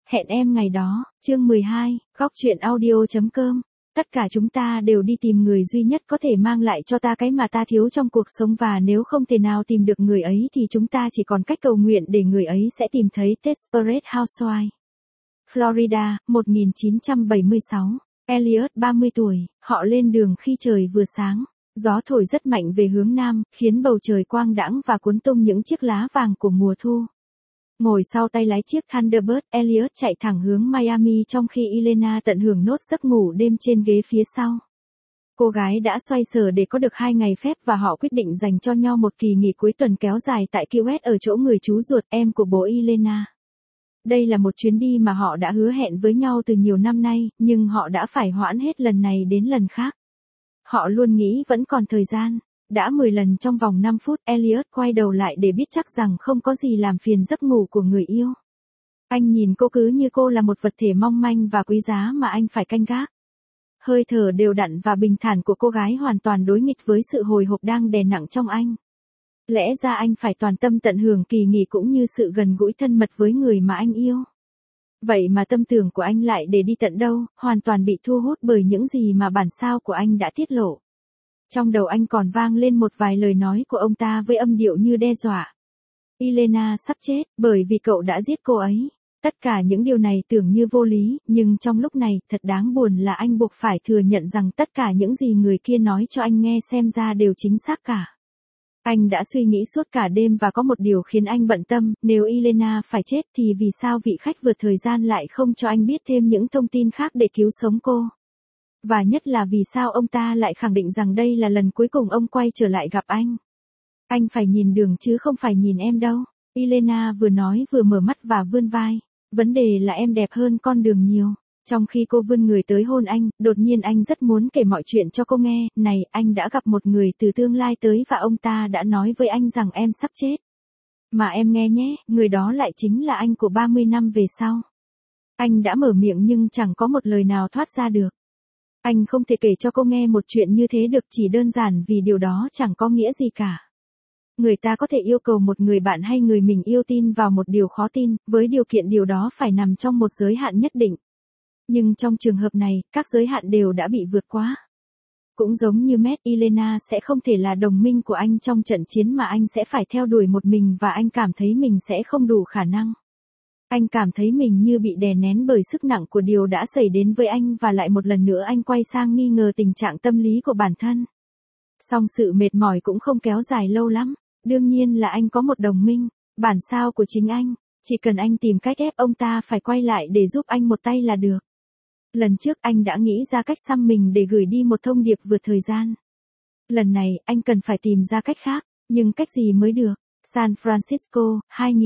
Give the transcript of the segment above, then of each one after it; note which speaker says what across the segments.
Speaker 1: Hẹn em ngày đó, chương 12, góc truyện audio.com. Tất cả chúng ta đều đi tìm người duy nhất có thể mang lại cho ta cái mà ta thiếu trong cuộc sống, và nếu không thể nào tìm được người ấy thì chúng ta chỉ còn cách cầu nguyện để người ấy sẽ tìm thấy. Desperate Housewives. Florida, 1976. Elliot 30 tuổi, họ lên đường khi trời vừa sáng. Gió thổi rất mạnh về hướng nam, khiến bầu trời quang đãng và cuốn tung những chiếc lá vàng của mùa thu. Ngồi sau tay lái chiếc Thunderbird, Elliot chạy thẳng hướng Miami trong khi Elena tận hưởng nốt giấc ngủ đêm trên ghế phía sau. Cô gái đã xoay sở để có được 2 ngày phép và họ quyết định dành cho nhau một kỳ nghỉ cuối tuần kéo dài tại Key West ở chỗ người chú ruột, em của bố Elena. Đây là một chuyến đi mà họ đã hứa hẹn với nhau từ nhiều năm nay, nhưng họ đã phải hoãn hết lần này đến lần khác. Họ luôn nghĩ vẫn còn thời gian. Đã 10 lần trong vòng 5 phút, Elliot quay đầu lại để biết chắc rằng không có gì làm phiền giấc ngủ của người yêu. Anh nhìn cô cứ như cô là một vật thể mong manh và quý giá mà anh phải canh gác. Hơi thở đều đặn và bình thản của cô gái hoàn toàn đối nghịch với sự hồi hộp đang đè nặng trong anh. Lẽ ra anh phải toàn tâm tận hưởng kỳ nghỉ cũng như sự gần gũi thân mật với người mà anh yêu. Vậy mà tâm tưởng của anh lại để đi tận đâu, hoàn toàn bị thu hút bởi những gì mà bản sao của anh đã tiết lộ. Trong đầu anh còn vang lên một vài lời nói của ông ta với âm điệu như đe dọa. Elena sắp chết, bởi vì cậu đã giết cô ấy. Tất cả những điều này tưởng như vô lý, nhưng trong lúc này, thật đáng buồn là anh buộc phải thừa nhận rằng tất cả những gì người kia nói cho anh nghe xem ra đều chính xác cả. Anh đã suy nghĩ suốt cả đêm và có một điều khiến anh bận tâm, nếu Elena phải chết thì vì sao vị khách vượt thời gian lại không cho anh biết thêm những thông tin khác để cứu sống cô? Và nhất là vì sao ông ta lại khẳng định rằng đây là lần cuối cùng ông quay trở lại gặp anh. Anh phải nhìn đường chứ không phải nhìn em đâu. Elena vừa nói vừa mở mắt và vươn vai. Vấn đề là em đẹp hơn con đường nhiều. Trong khi cô vươn người tới hôn anh, đột nhiên anh rất muốn kể mọi chuyện cho cô nghe. Này, anh đã gặp một người từ tương lai tới và ông ta đã nói với anh rằng em sắp chết. Mà em nghe nhé, người đó lại chính là anh của 30 năm về sau. Anh đã mở miệng nhưng chẳng có một lời nào thoát ra được. Anh không thể kể cho cô nghe một chuyện như thế được chỉ đơn giản vì điều đó chẳng có nghĩa gì cả. Người ta có thể yêu cầu một người bạn hay người mình yêu tin vào một điều khó tin, với điều kiện điều đó phải nằm trong một giới hạn nhất định. Nhưng trong trường hợp này, các giới hạn đều đã bị vượt quá. Cũng giống như Matt, Elena sẽ không thể là đồng minh của anh trong trận chiến mà anh sẽ phải theo đuổi một mình và anh cảm thấy mình sẽ không đủ khả năng. Anh cảm thấy mình như bị đè nén bởi sức nặng của điều đã xảy đến với anh và lại một lần nữa anh quay sang nghi ngờ tình trạng tâm lý của bản thân. Song sự mệt mỏi cũng không kéo dài lâu lắm. Đương nhiên là anh có một đồng minh, bản sao của chính anh. Chỉ cần anh tìm cách ép ông ta phải quay lại để giúp anh một tay là được. Lần trước anh đã nghĩ ra cách xăm mình để gửi đi một thông điệp vượt thời gian. Lần này anh cần phải tìm ra cách khác, nhưng cách gì mới được? San Francisco,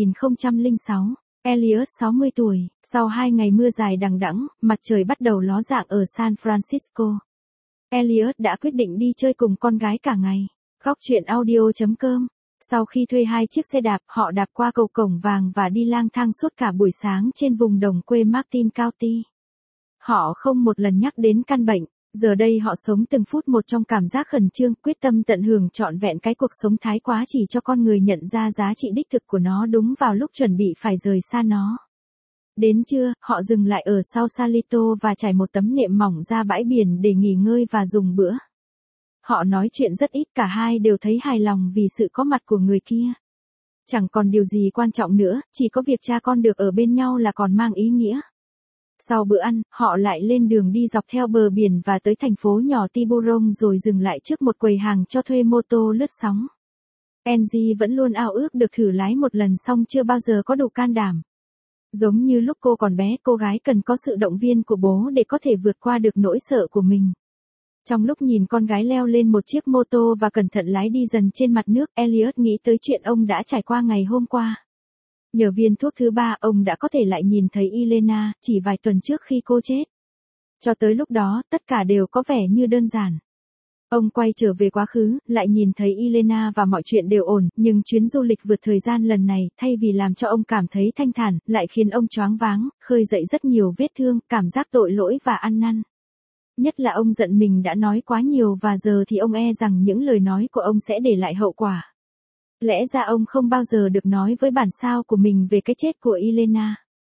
Speaker 1: 2006. Elliot 60 tuổi, sau 2 ngày mưa dài đằng đẵng, mặt trời bắt đầu ló dạng ở San Francisco. Elliot đã quyết định đi chơi cùng con gái cả ngày. Góc truyện audio.com. Sau khi thuê 2 chiếc xe đạp, họ đạp qua cầu Cổng Vàng và đi lang thang suốt cả buổi sáng trên vùng đồng quê Martin County. Họ không một lần nhắc đến căn bệnh. Giờ đây họ sống từng phút một trong cảm giác khẩn trương, quyết tâm tận hưởng trọn vẹn cái cuộc sống thái quá chỉ cho con người nhận ra giá trị đích thực của nó đúng vào lúc chuẩn bị phải rời xa nó. Đến trưa, họ dừng lại ở sau Salito và trải một tấm nệm mỏng ra bãi biển để nghỉ ngơi và dùng bữa. Họ nói chuyện rất ít, cả hai đều thấy hài lòng vì sự có mặt của người kia. Chẳng còn điều gì quan trọng nữa, chỉ có việc cha con được ở bên nhau là còn mang ý nghĩa. Sau bữa ăn, họ lại lên đường đi dọc theo bờ biển và tới thành phố nhỏ Tiburon rồi dừng lại trước một quầy hàng cho thuê mô tô lướt sóng. Angie vẫn luôn ao ước được thử lái một lần song chưa bao giờ có đủ can đảm. Giống như lúc cô còn bé, cô gái cần có sự động viên của bố để có thể vượt qua được nỗi sợ của mình. Trong lúc nhìn con gái leo lên một chiếc mô tô và cẩn thận lái đi dần trên mặt nước, Elliot nghĩ tới chuyện ông đã trải qua ngày hôm qua. Nhờ viên thuốc thứ 3, ông đã có thể lại nhìn thấy Elena, chỉ vài tuần trước khi cô chết. Cho tới lúc đó, tất cả đều có vẻ như đơn giản. Ông quay trở về quá khứ, lại nhìn thấy Elena và mọi chuyện đều ổn, nhưng chuyến du lịch vượt thời gian lần này, thay vì làm cho ông cảm thấy thanh thản, lại khiến ông choáng váng, khơi dậy rất nhiều vết thương, cảm giác tội lỗi và ăn năn. Nhất là ông giận mình đã nói quá nhiều và giờ thì ông e rằng những lời nói của ông sẽ để lại hậu quả. Lẽ ra ông không bao giờ được nói với bản sao của mình về cái chết của Elena.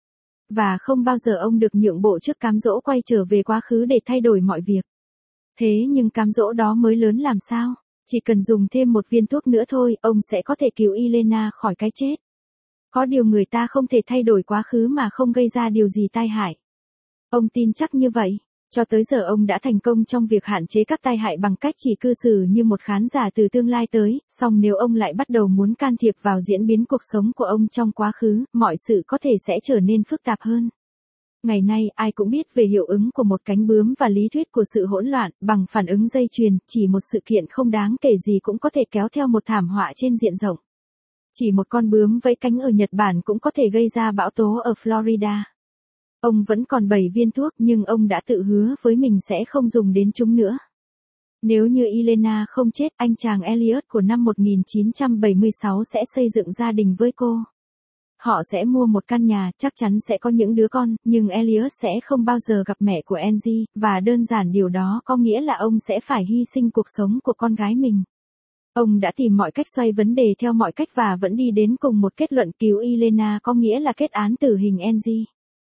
Speaker 1: Và không bao giờ ông được nhượng bộ trước cám dỗ quay trở về quá khứ để thay đổi mọi việc. Thế nhưng cám dỗ đó mới lớn làm sao? Chỉ cần dùng thêm một viên thuốc nữa thôi, ông sẽ có thể cứu Elena khỏi cái chết. Có điều người ta không thể thay đổi quá khứ mà không gây ra điều gì tai hại. Ông tin chắc như vậy. Cho tới giờ ông đã thành công trong việc hạn chế các tai hại bằng cách chỉ cư xử như một khán giả từ tương lai tới, song nếu ông lại bắt đầu muốn can thiệp vào diễn biến cuộc sống của ông trong quá khứ, mọi sự có thể sẽ trở nên phức tạp hơn. Ngày nay, ai cũng biết về hiệu ứng của một cánh bướm và lý thuyết của sự hỗn loạn, bằng phản ứng dây chuyền, chỉ một sự kiện không đáng kể gì cũng có thể kéo theo một thảm họa trên diện rộng. Chỉ một con bướm vẫy cánh ở Nhật Bản cũng có thể gây ra bão tố ở Florida. Ông vẫn còn 7 viên thuốc nhưng ông đã tự hứa với mình sẽ không dùng đến chúng nữa. Nếu như Elena không chết, anh chàng Elliot của năm 1976 sẽ xây dựng gia đình với cô. Họ sẽ mua một căn nhà, chắc chắn sẽ có những đứa con, nhưng Elliot sẽ không bao giờ gặp mẹ của Angie, và đơn giản điều đó có nghĩa là ông sẽ phải hy sinh cuộc sống của con gái mình. Ông đã tìm mọi cách xoay vấn đề theo mọi cách và vẫn đi đến cùng một kết luận cứu Elena có nghĩa là kết án tử hình Angie.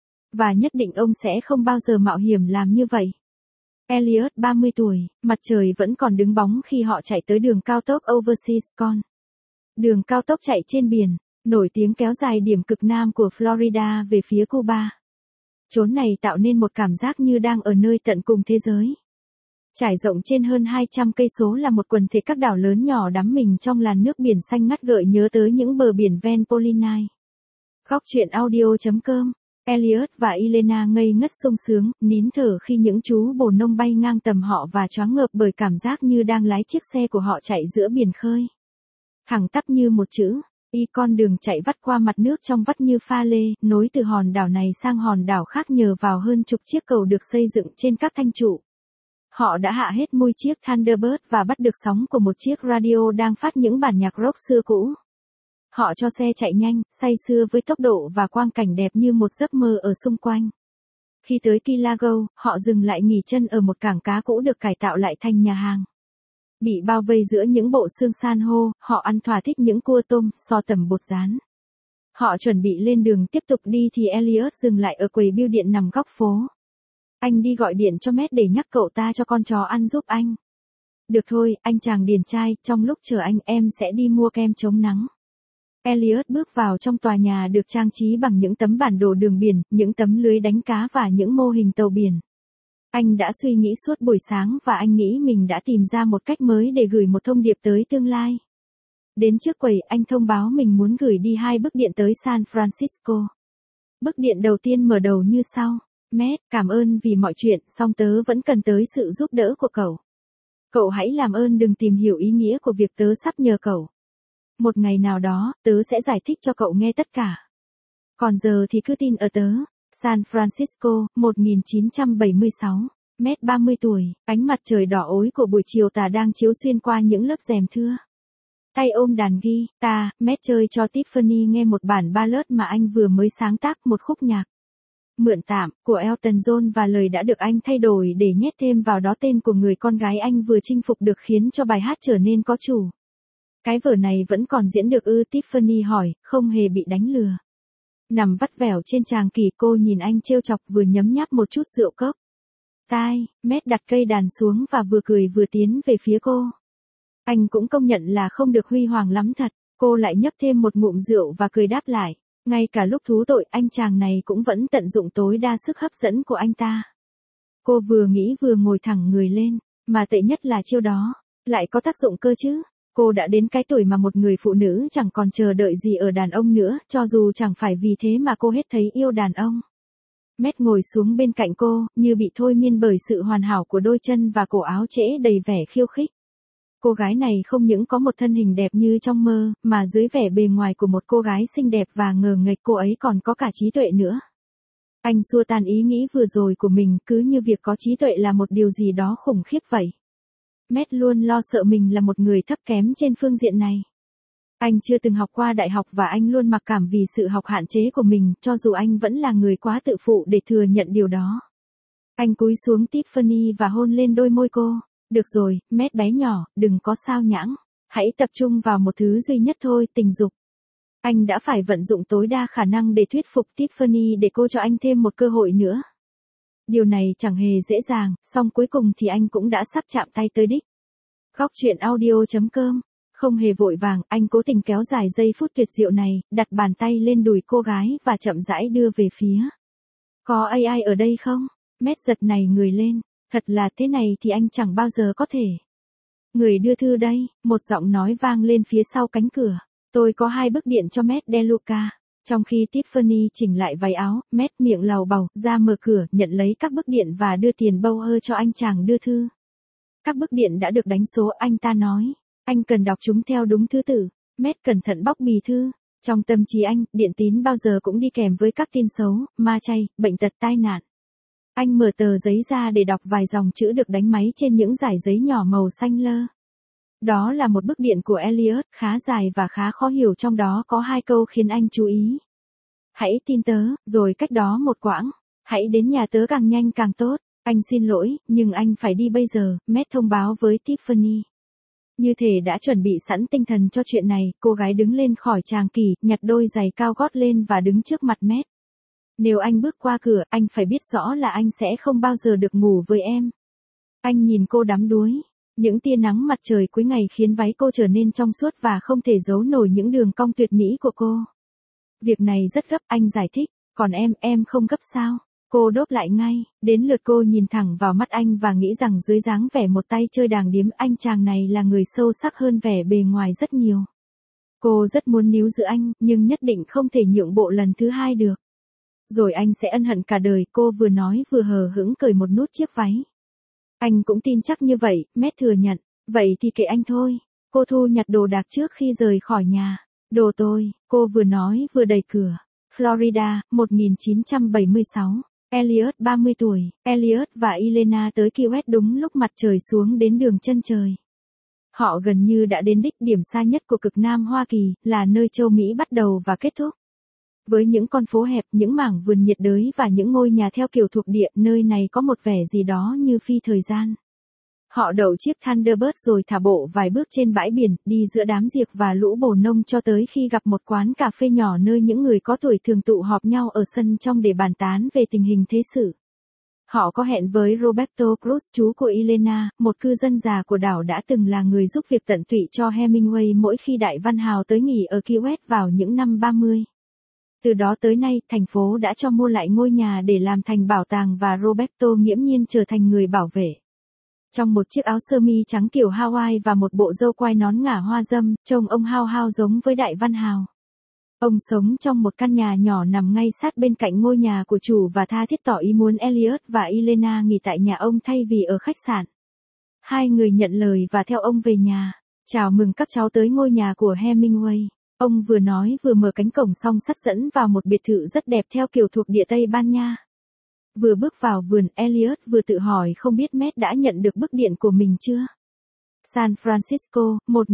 Speaker 1: Và nhất định ông sẽ không bao giờ mạo hiểm làm như vậy. Elliot 30 tuổi, mặt trời vẫn còn đứng bóng khi họ chạy tới đường cao tốc Overseas Con. Đường cao tốc chạy trên biển, nổi tiếng kéo dài điểm cực nam của Florida về phía Cuba. Chốn này tạo nên một cảm giác như đang ở nơi tận cùng thế giới. Trải rộng trên hơn 200 cây số là một quần thể các đảo lớn nhỏ đắm mình trong làn nước biển xanh ngắt gợi nhớ tới những bờ biển ven Polynice. Góc truyện audio.com. Elliot và Elena ngây ngất sung sướng, nín thở khi những chú bồ nông bay ngang tầm họ và choáng ngợp bởi cảm giác như đang lái chiếc xe của họ chạy giữa biển khơi. Thẳng tắp như một chữ, con đường chạy vắt qua mặt nước trong vắt như pha lê, nối từ hòn đảo này sang hòn đảo khác nhờ vào hơn chục chiếc cầu được xây dựng trên các thanh trụ. Họ đã hạ hết mui chiếc Thunderbird và bắt được sóng của một chiếc radio đang phát những bản nhạc rock xưa cũ. Họ cho xe chạy nhanh, say sưa với tốc độ và quang cảnh đẹp như một giấc mơ ở xung quanh. Khi tới Key Largo, họ dừng lại nghỉ chân ở một cảng cá cũ được cải tạo lại thành nhà hàng. Bị bao vây giữa những bộ xương san hô, họ ăn thỏa thích những cua tôm, so tầm bột rán. Họ chuẩn bị lên đường tiếp tục đi thì Elliot dừng lại ở quầy bưu điện nằm góc phố. Anh đi gọi điện cho Matt để nhắc cậu ta cho con chó ăn giúp anh. Được thôi, anh chàng điển trai, trong lúc chờ anh em sẽ đi mua kem chống nắng. Elliot bước vào trong tòa nhà được trang trí bằng những tấm bản đồ đường biển, những tấm lưới đánh cá và những mô hình tàu biển. Anh đã suy nghĩ suốt buổi sáng và anh nghĩ mình đã tìm ra một cách mới để gửi một thông điệp tới tương lai. Đến trước quầy, anh thông báo mình muốn gửi đi 2 bức điện tới San Francisco. Bức điện đầu tiên mở đầu như sau. Matt, cảm ơn vì mọi chuyện, song tớ vẫn cần tới sự giúp đỡ của cậu. Cậu hãy làm ơn đừng tìm hiểu ý nghĩa của việc tớ sắp nhờ cậu. Một ngày nào đó, tớ sẽ giải thích cho cậu nghe tất cả. Còn giờ thì cứ tin ở tớ. San Francisco, 1976. Matt 30 tuổi, ánh mặt trời đỏ ối của buổi chiều tà đang chiếu xuyên qua những lớp rèm thưa. Tay ôm đàn guitar, Matt chơi cho Tiffany nghe một bản ballad mà anh vừa mới sáng tác, một khúc nhạc mượn tạm của Elton John và lời đã được anh thay đổi để nhét thêm vào đó tên của người con gái anh vừa chinh phục được khiến cho bài hát trở nên có chủ. Cái vở này vẫn còn diễn được ư? Tiffany hỏi, không hề bị đánh lừa. Nằm vắt vẻo trên tràng kỷ, cô nhìn anh trêu chọc vừa nhấm nháp một chút rượu cốc. Matt đặt cây đàn xuống và vừa cười vừa tiến về phía cô. Anh cũng công nhận là không được huy hoàng lắm thật. Cô lại nhấp thêm một ngụm rượu và cười đáp lại. Ngay cả lúc thú tội, anh chàng này cũng vẫn tận dụng tối đa sức hấp dẫn của anh ta. Cô vừa nghĩ vừa ngồi thẳng người lên. Mà tệ nhất là chiêu đó lại có tác dụng cơ chứ. Cô đã đến cái tuổi mà một người phụ nữ chẳng còn chờ đợi gì ở đàn ông nữa, cho dù chẳng phải vì thế mà cô hết thấy yêu đàn ông. Matt ngồi xuống bên cạnh cô, như bị thôi miên bởi sự hoàn hảo của đôi chân và cổ áo trễ đầy vẻ khiêu khích. Cô gái này không những có một thân hình đẹp như trong mơ, mà dưới vẻ bề ngoài của một cô gái xinh đẹp và ngờ nghệch cô ấy còn có cả trí tuệ nữa. Anh xua tan ý nghĩ vừa rồi của mình, cứ như việc có trí tuệ là một điều gì đó khủng khiếp vậy. Matt luôn lo sợ mình là một người thấp kém trên phương diện này. Anh chưa từng học qua đại học và anh luôn mặc cảm vì sự học hạn chế của mình, cho dù anh vẫn là người quá tự phụ để thừa nhận điều đó. Anh cúi xuống Tiffany và hôn lên đôi môi cô. Được rồi, Matt bé nhỏ, đừng có sao nhãng. Hãy tập trung vào một thứ duy nhất thôi, tình dục. Anh đã phải vận dụng tối đa khả năng để thuyết phục Tiffany để cô cho anh thêm một cơ hội nữa. Điều này chẳng hề dễ dàng, song cuối cùng thì anh cũng đã sắp chạm tay tới đích. Góc chuyện audio.com. Không hề vội vàng, anh cố tình kéo dài giây phút tuyệt diệu này, đặt bàn tay lên đùi cô gái và chậm rãi đưa về phía. Có AI ở đây không? Matt giật này người lên. Thật là thế này thì anh chẳng bao giờ có thể. Người đưa thư đây, một giọng nói vang lên phía sau cánh cửa. Tôi có 2 bức điện cho Matt DeLuca. Trong khi Tiffany chỉnh lại váy áo, Matt miệng lầu bầu, ra mở cửa, nhận lấy các bức điện và đưa tiền Bauer cho anh chàng đưa thư. Các bức điện đã được đánh số, anh ta nói. Anh cần đọc chúng theo đúng thứ tự. Matt cẩn thận bóc bì thư. Trong tâm trí anh, điện tín bao giờ cũng đi kèm với các tin xấu, ma chay, bệnh tật, tai nạn. Anh mở tờ giấy ra để đọc vài dòng chữ được đánh máy trên những dải giấy nhỏ màu xanh lơ. Đó là một bức điện của Elliot, khá dài và khá khó hiểu, trong đó có 2 câu khiến anh chú ý. Hãy tin tớ, rồi cách đó một quãng. Hãy đến nhà tớ càng nhanh càng tốt. Anh xin lỗi, nhưng anh phải đi bây giờ, Matt thông báo với Tiffany. Như thể đã chuẩn bị sẵn tinh thần cho chuyện này, cô gái đứng lên khỏi tràng kỷ, nhặt đôi giày cao gót lên và đứng trước mặt Matt. Nếu anh bước qua cửa, anh phải biết rõ là anh sẽ không bao giờ được ngủ với em. Anh nhìn cô đắm đuối. Những tia nắng mặt trời cuối ngày khiến váy cô trở nên trong suốt và không thể giấu nổi những đường cong tuyệt mỹ của cô. Việc này rất gấp, anh giải thích. Còn em không gấp sao? Cô đáp lại ngay. Đến lượt cô nhìn thẳng vào mắt anh và nghĩ rằng dưới dáng vẻ một tay chơi đàng điếm, anh chàng này là người sâu sắc hơn vẻ bề ngoài rất nhiều. Cô rất muốn níu giữ anh, nhưng nhất định không thể nhượng bộ lần thứ 2 được. Rồi anh sẽ ân hận cả đời, cô vừa nói vừa hờ hững cởi một nút chiếc váy. Anh cũng tin chắc như vậy, Matt thừa nhận. Vậy thì kệ anh thôi. Cô thu nhặt đồ đạc trước khi rời khỏi nhà. Đồ tôi, cô vừa nói vừa đẩy cửa. Florida, 1976. Elliot 30 tuổi. Elliot và Elena tới Key West đúng lúc mặt trời xuống đến đường chân trời. Họ gần như đã đến đích, điểm xa nhất của cực Nam Hoa Kỳ, là nơi châu Mỹ bắt đầu và kết thúc. Với những con phố hẹp, những mảng vườn nhiệt đới và những ngôi nhà theo kiểu thuộc địa, nơi này có một vẻ gì đó như phi thời gian. Họ đậu chiếc Thunderbird rồi thả bộ vài bước trên bãi biển, đi giữa đám diệc và lũ bồ nông cho tới khi gặp một quán cà phê nhỏ nơi những người có tuổi thường tụ họp nhau ở sân trong để bàn tán về tình hình thế sự. Họ có hẹn với Roberto Cruz, chú của Elena, một cư dân già của đảo đã từng là người giúp việc tận tụy cho Hemingway mỗi khi đại văn hào tới nghỉ ở Key West vào những năm 30. Từ đó tới nay, thành phố đã cho mua lại ngôi nhà để làm thành bảo tàng và Roberto nghiễm nhiên trở thành người bảo vệ. Trong một chiếc áo sơ mi trắng kiểu Hawaii và một bộ râu quai nón ngả hoa dâm, trông ông hao hao giống với đại văn hào. Ông sống trong một căn nhà nhỏ nằm ngay sát bên cạnh ngôi nhà của chủ và tha thiết tỏ ý muốn Elliot và Elena nghỉ tại nhà ông thay vì ở khách sạn. 2 người nhận lời và theo ông về nhà. Chào mừng các cháu tới ngôi nhà của Hemingway. Ông vừa nói vừa mở cánh cổng song sắt dẫn vào một biệt thự rất đẹp theo kiểu thuộc địa Tây Ban Nha. Vừa bước vào vườn, Elliot vừa tự hỏi không biết Matt đã nhận được bức điện của mình chưa. San Francisco,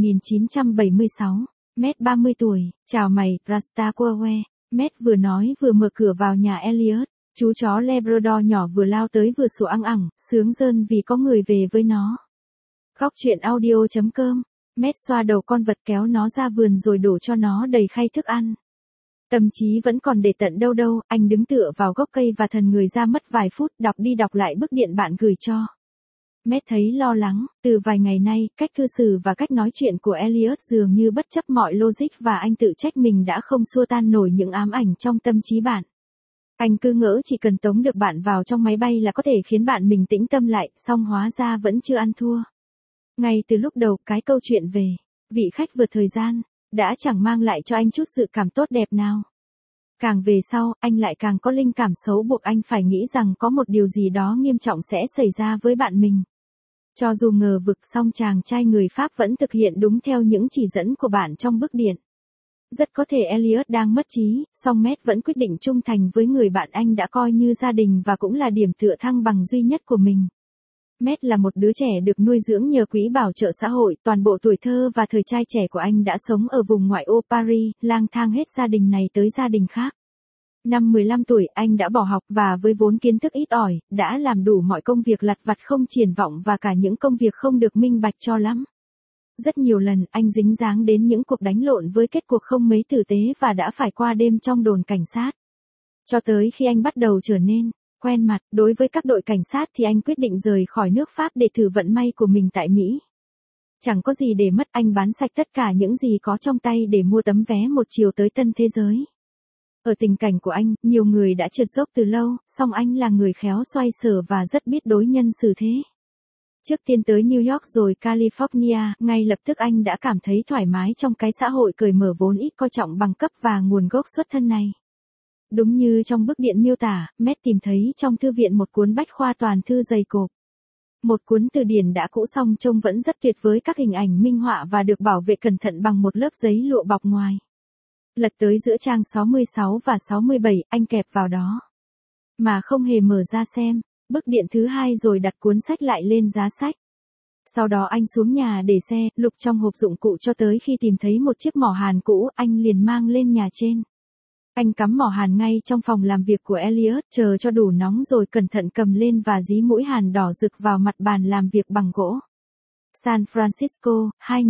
Speaker 1: 1976. Matt 30 tuổi. Chào mày, Rastaquawe. Matt vừa nói vừa mở cửa vào nhà Elliot. Chú chó Labrador nhỏ vừa lao tới vừa sủa ăng ẳng, sướng rơn vì có người về với nó. Góc chuyện audio.com. Matt xoa đầu con vật kéo nó ra vườn rồi đổ cho nó đầy khay thức ăn. Tâm trí vẫn còn để tận đâu đâu, anh đứng tựa vào gốc cây và thần người ra mất vài phút, đọc đi đọc lại bức điện bạn gửi cho. Matt thấy lo lắng, từ vài ngày nay, cách cư xử và cách nói chuyện của Elliot dường như bất chấp mọi logic và anh tự trách mình đã không xua tan nổi những ám ảnh trong tâm trí bạn. Anh cứ ngỡ chỉ cần tống được bạn vào trong máy bay là có thể khiến bạn mình tĩnh tâm lại, song hóa ra vẫn chưa ăn thua. Ngay từ lúc đầu, cái câu chuyện về vị khách vượt thời gian đã chẳng mang lại cho anh chút sự cảm tốt đẹp nào. Càng về sau, anh lại càng có linh cảm xấu buộc anh phải nghĩ rằng có một điều gì đó nghiêm trọng sẽ xảy ra với bạn mình. Cho dù ngờ vực, song chàng trai người Pháp vẫn thực hiện đúng theo những chỉ dẫn của bạn trong bức điện. Rất có thể Elliot đang mất trí, song Matt vẫn quyết định trung thành với người bạn anh đã coi như gia đình và cũng là điểm tựa thăng bằng duy nhất của mình. Matt là một đứa trẻ được nuôi dưỡng nhờ quỹ bảo trợ xã hội, toàn bộ tuổi thơ và thời trai trẻ của anh đã sống ở vùng ngoại ô Paris, lang thang hết gia đình này tới gia đình khác. Năm 15 tuổi, anh đã bỏ học và với vốn kiến thức ít ỏi, đã làm đủ mọi công việc lặt vặt không triển vọng và cả những công việc không được minh bạch cho lắm. rất nhiều lần anh dính dáng đến những cuộc đánh lộn với kết cuộc không mấy tử tế và đã phải qua đêm trong đồn cảnh sát. Cho tới khi anh bắt đầu trở nên quen mặt đối với các đội cảnh sát thì anh quyết định rời khỏi nước Pháp để thử vận may của mình tại Mỹ. Chẳng có gì để mất, anh bán sạch tất cả những gì có trong tay để mua tấm vé một chiều tới tân thế giới. Ở tình cảnh của anh, nhiều người đã trượt dốc từ lâu, song anh là người khéo xoay sở và rất biết đối nhân xử thế. Trước tiên tới New York rồi California, ngay lập tức anh đã cảm thấy thoải mái trong cái xã hội cởi mở vốn ít coi trọng bằng cấp và nguồn gốc xuất thân này. Đúng như trong bức điện miêu tả, Matt tìm thấy trong thư viện một cuốn bách khoa toàn thư dày cộp. Một cuốn từ điển đã cũ song trông vẫn rất tuyệt với các hình ảnh minh họa và được bảo vệ cẩn thận bằng một lớp giấy lụa bọc ngoài. Lật tới giữa trang 66 và 67, anh kẹp vào đó. Mà không hề mở ra xem, bức điện thứ hai rồi đặt cuốn sách lại lên giá sách. Sau đó anh xuống nhà để xe, lục trong hộp dụng cụ cho tới khi tìm thấy một chiếc mỏ hàn cũ, anh liền mang lên nhà trên. Anh cắm mỏ hàn ngay trong phòng làm việc của Elliot, chờ cho đủ nóng rồi cẩn thận cầm lên và dí mũi hàn đỏ rực vào mặt bàn làm việc bằng gỗ. San Francisco,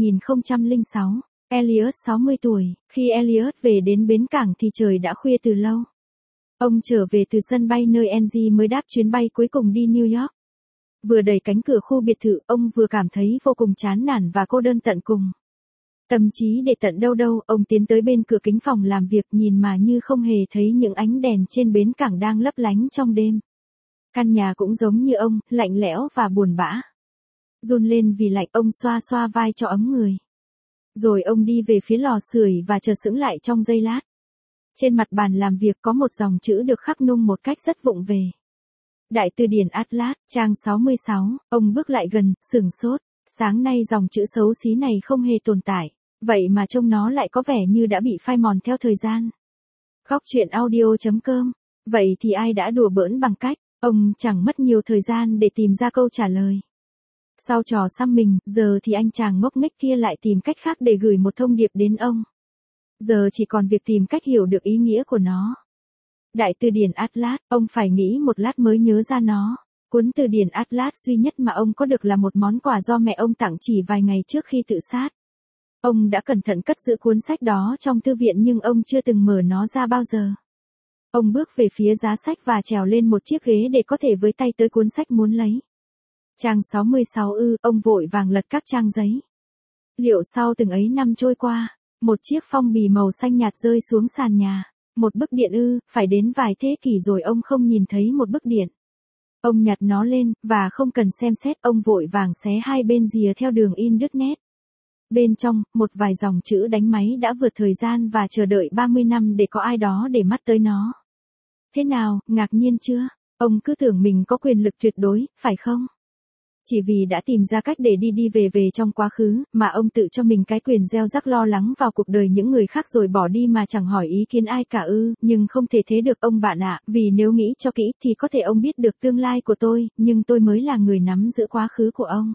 Speaker 1: 2006. Elliot 60 tuổi, khi Elliot về đến bến cảng thì trời đã khuya từ lâu. Ông trở về từ sân bay nơi Angie mới đáp chuyến bay cuối cùng đi New York. Vừa đẩy cánh cửa khu biệt thự, ông vừa cảm thấy vô cùng chán nản và cô đơn tận cùng. Tâm trí để tận đâu đâu, ông tiến tới bên cửa kính phòng làm việc nhìn mà như không hề thấy những ánh đèn trên bến cảng đang lấp lánh trong đêm. Căn nhà cũng giống như ông, lạnh lẽo và buồn bã. Run lên vì lạnh, ông xoa xoa vai cho ấm người. Rồi ông đi về phía lò sưởi và chợt sững lại trong giây lát. Trên mặt bàn làm việc có một dòng chữ được khắc nung một cách rất vụng về. Đại từ điển Atlas, trang 66, ông bước lại gần, sửng sốt. Sáng nay dòng chữ xấu xí này không hề tồn tại, vậy mà trông nó lại có vẻ như đã bị phai mòn theo thời gian. Góc truyện audio.com. Vậy thì ai đã đùa bỡn bằng cách, ông chẳng mất nhiều thời gian để tìm ra câu trả lời. Sau trò xăm mình, giờ thì anh chàng ngốc nghếch kia lại tìm cách khác để gửi một thông điệp đến ông. Giờ chỉ còn việc tìm cách hiểu được ý nghĩa của nó. Đại từ điển Atlas, ông phải nghĩ một lát mới nhớ ra nó. Cuốn từ điển Atlas duy nhất mà ông có được là một món quà do mẹ ông tặng chỉ vài ngày trước khi tự sát. Ông đã cẩn thận cất giữ cuốn sách đó trong thư viện nhưng ông chưa từng mở nó ra bao giờ. Ông bước về phía giá sách và trèo lên một chiếc ghế để có thể với tay tới cuốn sách muốn lấy. Trang 66 ông vội vàng lật các trang giấy. Liệu sau từng ấy năm trôi qua, một chiếc phong bì màu xanh nhạt rơi xuống sàn nhà. Một bức điện phải đến vài thế kỷ rồi ông không nhìn thấy một bức điện. Ông nhặt nó lên, và không cần xem xét, ông vội vàng xé hai bên rìa theo đường in đứt nét. Bên trong, một vài dòng chữ đánh máy đã vượt thời gian và chờ đợi 30 năm để có ai đó để mắt tới nó. Thế nào, ngạc nhiên chưa? Ông cứ tưởng mình có quyền lực tuyệt đối, phải không? Chỉ vì đã tìm ra cách để đi về trong quá khứ, mà ông tự cho mình cái quyền gieo rắc lo lắng vào cuộc đời những người khác rồi bỏ đi mà chẳng hỏi ý kiến ai cả nhưng không thể thế được ông bạn ạ, vì nếu nghĩ cho kỹ thì có thể ông biết được tương lai của tôi, nhưng tôi mới là người nắm giữ quá khứ của ông.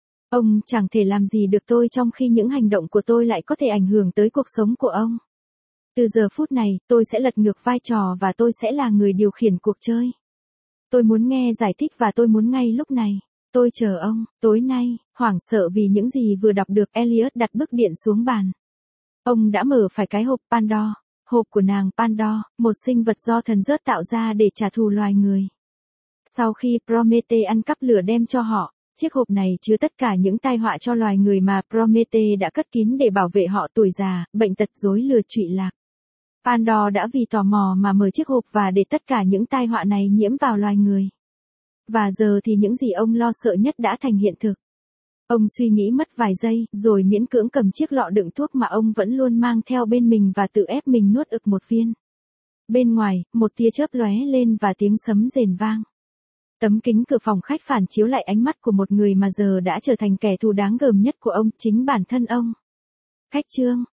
Speaker 1: Ông chẳng thể làm gì được tôi trong khi những hành động của tôi lại có thể ảnh hưởng tới cuộc sống của ông. Từ giờ phút này, tôi sẽ lật ngược vai trò và tôi sẽ là người điều khiển cuộc chơi. Tôi muốn nghe giải thích và tôi muốn ngay lúc này. Tôi chờ ông. Tối nay, hoảng sợ vì những gì vừa đọc được, Elliot đặt bức điện xuống bàn. Ông đã mở phải cái hộp Pandora. Hộp của nàng Pandora, một sinh vật do thần rớt tạo ra để trả thù loài người. Sau khi Promethe ăn cắp lửa đem cho họ, chiếc hộp này chứa tất cả những tai họa cho loài người mà Promethe đã cất kín để bảo vệ họ: tuổi già, bệnh tật, rối lừa, trụy lạc. Pandora đã vì tò mò mà mở chiếc hộp và để tất cả những tai họa này nhiễm vào loài người. Và giờ thì những gì ông lo sợ nhất đã thành hiện thực. Ông suy nghĩ mất vài giây, rồi miễn cưỡng cầm chiếc lọ đựng thuốc mà ông vẫn luôn mang theo bên mình và tự ép mình nuốt ực một viên. Bên ngoài, một tia chớp lóe lên và tiếng sấm rền vang. Tấm kính cửa phòng khách phản chiếu lại ánh mắt của một người mà giờ đã trở thành kẻ thù đáng gờm nhất của ông, chính bản thân ông. Khách trương,